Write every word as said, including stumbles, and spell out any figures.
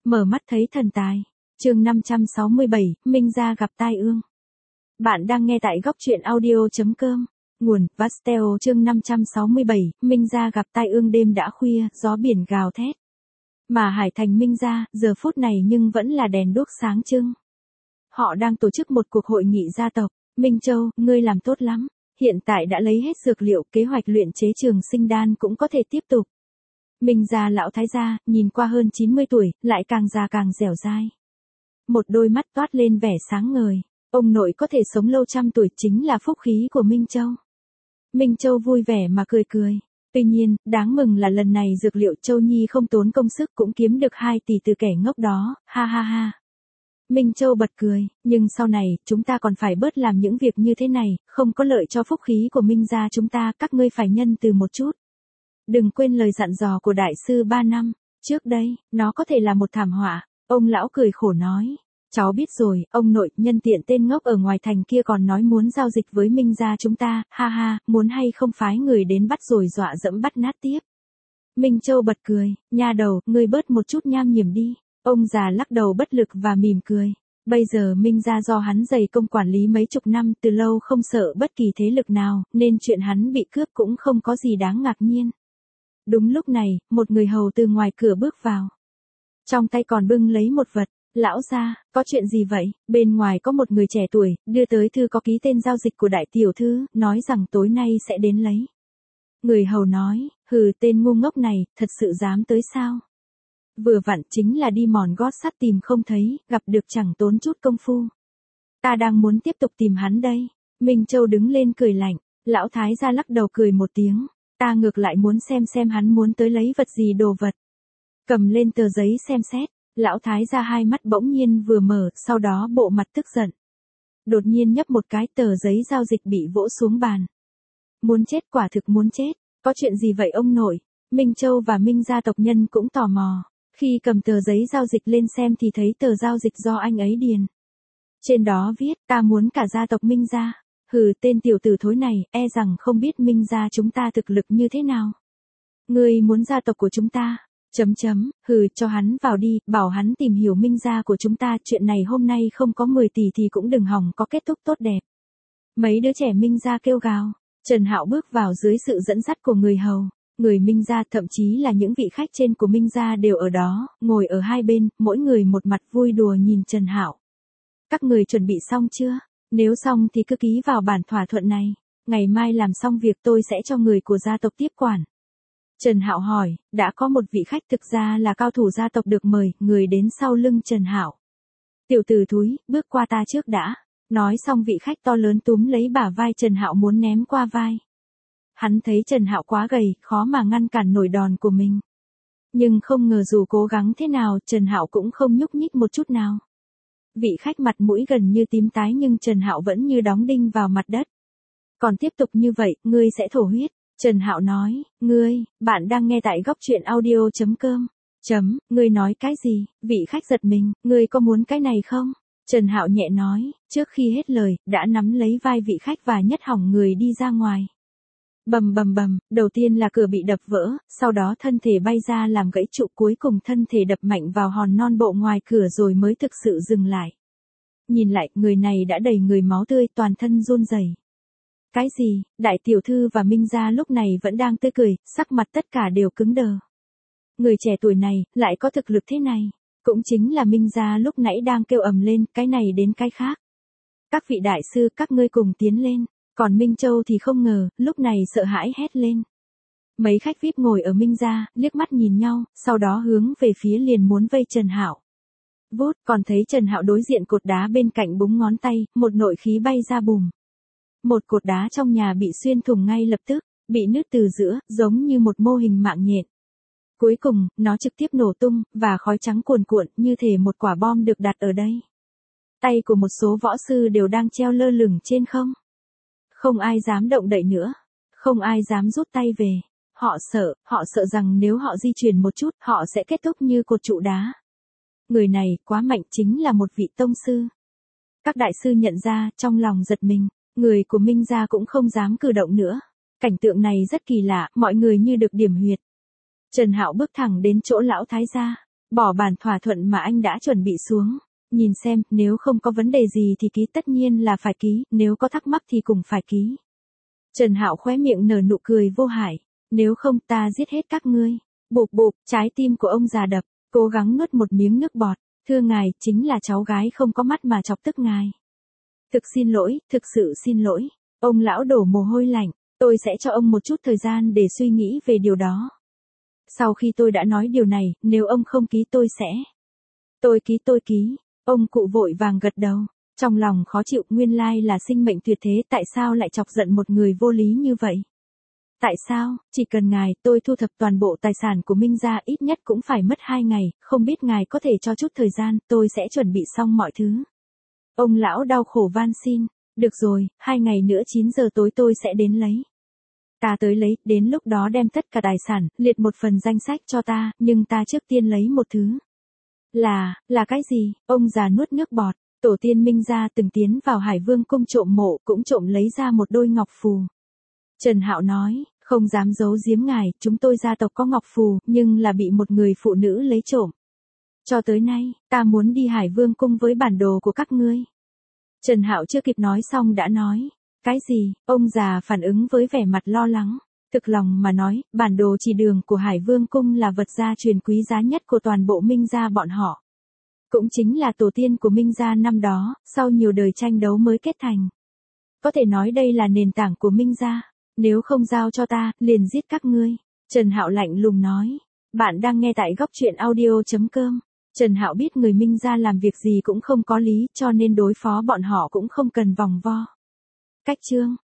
Mở mắt thấy thần tài. Chương năm trăm sáu mươi bảy, Minh Gia gặp tai ương. Bạn đang nghe tại góc truyện audio chấm com. Nguồn: Vasteo. Chương năm trăm sáu mươi bảy, Minh Gia gặp tai ương. Đêm đã khuya, gió biển gào thét. Mà Hải Thành Minh Gia, giờ phút này nhưng vẫn là đèn đuốc sáng trưng. Họ đang tổ chức một cuộc hội nghị gia tộc. Minh Châu, ngươi làm tốt lắm. Hiện tại đã lấy hết dược liệu, kế hoạch luyện chế trường sinh đan cũng có thể tiếp tục. Minh Gia lão thái gia, nhìn qua hơn chín mươi tuổi, lại càng già càng dẻo dai. Một đôi mắt toát lên vẻ sáng ngời. Ông nội có thể sống lâu trăm tuổi chính là phúc khí của Minh Châu. Minh Châu vui vẻ mà cười cười. Tuy nhiên, đáng mừng là lần này dược liệu Châu Nhi không tốn công sức cũng kiếm được hai tỷ từ kẻ ngốc đó, ha ha ha. Minh Châu bật cười, nhưng sau này, chúng ta còn phải bớt làm những việc như thế này, không có lợi cho phúc khí của Minh Gia chúng ta, các ngươi phải nhân từ một chút. Đừng quên lời dặn dò của đại sư ba năm, trước đây, nó có thể là một thảm họa. Ông lão cười khổ nói, cháu biết rồi, ông nội, nhân tiện tên ngốc ở ngoài thành kia còn nói muốn giao dịch với Minh Gia chúng ta, ha ha, muốn hay không phái người đến bắt rồi dọa dẫm bắt nát tiếp. Minh Châu bật cười, nha đầu, ngươi bớt một chút nham nhiểm đi. Ông già lắc đầu bất lực và mỉm cười. Bây giờ Minh Gia do hắn dày công quản lý mấy chục năm, từ lâu không sợ bất kỳ thế lực nào, nên chuyện hắn bị cướp cũng không có gì đáng ngạc nhiên. Đúng lúc này, một người hầu từ ngoài cửa bước vào. Trong tay còn bưng lấy một vật. Lão gia, có chuyện gì vậy? Bên ngoài có một người trẻ tuổi, đưa tới thư có ký tên giao dịch của đại tiểu thư, nói rằng tối nay sẽ đến lấy. Người hầu nói, hừ, tên ngu ngốc này, thật sự dám tới sao? Vừa vặn chính là đi mòn gót sắt tìm không thấy, gặp được chẳng tốn chút công phu. Ta đang muốn tiếp tục tìm hắn đây. Minh Châu đứng lên cười lạnh, lão thái gia lắc đầu cười một tiếng. Ta ngược lại muốn xem xem hắn muốn tới lấy vật gì đồ vật. Cầm lên tờ giấy xem xét, lão thái gia hai mắt bỗng nhiên vừa mở, sau đó bộ mặt tức giận. Đột nhiên nhấp một cái, tờ giấy giao dịch bị vỗ xuống bàn. Muốn chết, quả thực muốn chết, có chuyện gì vậy ông nội? Minh Châu và Minh Gia tộc nhân cũng tò mò. Khi cầm tờ giấy giao dịch lên xem thì thấy tờ giao dịch do anh ấy điền. Trên đó viết, ta muốn cả gia tộc Minh Gia. Hừ, tên tiểu tử thối này, e rằng không biết Minh Gia chúng ta thực lực như thế nào. Ngươi muốn gia tộc của chúng ta? Chấm chấm, hừ, cho hắn vào đi, bảo hắn tìm hiểu Minh Gia của chúng ta, chuyện này hôm nay không có mười tỷ thì cũng đừng hòng có kết thúc tốt đẹp. Mấy đứa trẻ Minh Gia kêu gào. Trần Hạo bước vào dưới sự dẫn dắt của người hầu. Người Minh Gia, thậm chí là những vị khách trên của Minh Gia đều ở đó, ngồi ở hai bên, mỗi người một mặt vui đùa nhìn Trần Hạo. Các người chuẩn bị xong chưa? Nếu xong thì cứ ký vào bản thỏa thuận này. Ngày mai làm xong việc tôi sẽ cho người của gia tộc tiếp quản. Trần Hạo hỏi, đã có một vị khách thực ra là cao thủ gia tộc được mời, người đến sau lưng Trần Hạo. Tiểu tử thúi, bước qua ta trước đã. Nói xong vị khách to lớn túm lấy bả vai Trần Hạo muốn ném qua vai. Hắn thấy Trần Hạo quá gầy, khó mà ngăn cản nổi đòn của mình. Nhưng không ngờ dù cố gắng thế nào, Trần Hạo cũng không nhúc nhích một chút nào. Vị khách mặt mũi gần như tím tái nhưng Trần Hạo vẫn như đóng đinh vào mặt đất. Còn tiếp tục như vậy, ngươi sẽ thổ huyết. Trần Hạo nói, ngươi, bạn đang nghe tại góc truyện audio chấm com. Chấm, ngươi nói cái gì? Vị khách giật mình, ngươi có muốn cái này không? Trần Hạo nhẹ nói, trước khi hết lời, đã nắm lấy vai vị khách và nhấc hỏng người đi ra ngoài. Bầm bầm bầm, đầu tiên là cửa bị đập vỡ, sau đó thân thể bay ra làm gãy trụ, cuối cùng thân thể đập mạnh vào hòn non bộ ngoài cửa rồi mới thực sự dừng lại. Nhìn lại, người này đã đầy người máu tươi, toàn thân run rẩy. Cái gì? Đại tiểu thư và Minh Gia lúc này vẫn đang tươi cười, sắc mặt tất cả đều cứng đờ. Người trẻ tuổi này, lại có thực lực thế này. Cũng chính là Minh Gia lúc nãy đang kêu ầm lên, cái này đến cái khác. Các vị đại sư, các ngươi cùng tiến lên. Còn Minh Châu thì không ngờ, lúc này sợ hãi hét lên. Mấy khách vi ai pi ngồi ở Minh Gia, liếc mắt nhìn nhau, sau đó hướng về phía liền muốn vây Trần Hạo. Vút, còn thấy Trần Hạo đối diện cột đá bên cạnh búng ngón tay, một nội khí bay ra bùm. Một cột đá trong nhà bị xuyên thủng ngay lập tức, bị nứt từ giữa, giống như một mô hình mạng nhện. Cuối cùng, nó trực tiếp nổ tung, và khói trắng cuồn cuộn, như thể một quả bom được đặt ở đây. Tay của một số võ sư đều đang treo lơ lửng trên không. Không ai dám động đậy nữa. Không ai dám rút tay về. Họ sợ, họ sợ rằng nếu họ di chuyển một chút, họ sẽ kết thúc như cột trụ đá. Người này, quá mạnh, chính là một vị tông sư. Các đại sư nhận ra, trong lòng giật mình. Người của Minh Gia cũng không dám cử động nữa. Cảnh tượng này rất kỳ lạ, mọi người như được điểm huyệt. Trần Hạo bước thẳng đến chỗ lão thái gia. Bỏ bản thỏa thuận mà anh đã chuẩn bị xuống. Nhìn xem, nếu không có vấn đề gì thì ký, tất nhiên là phải ký, nếu có thắc mắc thì cùng phải ký. Trần Hạo khóe miệng nở nụ cười vô hại. Nếu không ta giết hết các ngươi. Bụp bụp, trái tim của ông già đập, cố gắng nuốt một miếng nước bọt. Thưa ngài, chính là cháu gái không có mắt mà chọc tức ngài. Thực xin lỗi, thực sự xin lỗi. Ông lão đổ mồ hôi lạnh, tôi sẽ cho ông một chút thời gian để suy nghĩ về điều đó. Sau khi tôi đã nói điều này, nếu ông không ký tôi sẽ. Tôi ký tôi ký, ông cụ vội vàng gật đầu. Trong lòng khó chịu, nguyên lai là sinh mệnh tuyệt thế, tại sao lại chọc giận một người vô lý như vậy? Tại sao, chỉ cần ngài, tôi thu thập toàn bộ tài sản của Minh gia, ít nhất cũng phải mất hai ngày, không biết ngài có thể cho chút thời gian, tôi sẽ chuẩn bị xong mọi thứ. Ông lão đau khổ van xin, được rồi, hai ngày nữa chín giờ tối tôi sẽ đến lấy. Ta tới lấy, đến lúc đó đem tất cả tài sản, liệt một phần danh sách cho ta, nhưng ta trước tiên lấy một thứ. Là, là cái gì? Ông già nuốt nước bọt, tổ tiên Minh gia từng tiến vào Hải Vương cung trộm mộ, cũng trộm lấy ra một đôi ngọc phù. Trần Hạo nói, không dám giấu giếm ngài, chúng tôi gia tộc có ngọc phù, nhưng là bị một người phụ nữ lấy trộm. Cho tới nay, ta muốn đi Hải Vương cung với bản đồ của các ngươi. Trần Hạo chưa kịp nói xong đã nói, cái gì? Ông già phản ứng với vẻ mặt lo lắng. Thực lòng mà nói, bản đồ chỉ đường của Hải Vương cung là vật gia truyền quý giá nhất của toàn bộ Minh gia bọn họ. Cũng chính là tổ tiên của Minh gia năm đó, sau nhiều đời tranh đấu mới kết thành. Có thể nói đây là nền tảng của Minh gia. Nếu không giao cho ta, liền giết các ngươi. Trần Hạo lạnh lùng nói. Bạn đang nghe tại góc truyện audio chấm com. Trần Hạo biết người Minh gia làm việc gì cũng không có lý, cho nên đối phó bọn họ cũng không cần vòng vo. Cách chương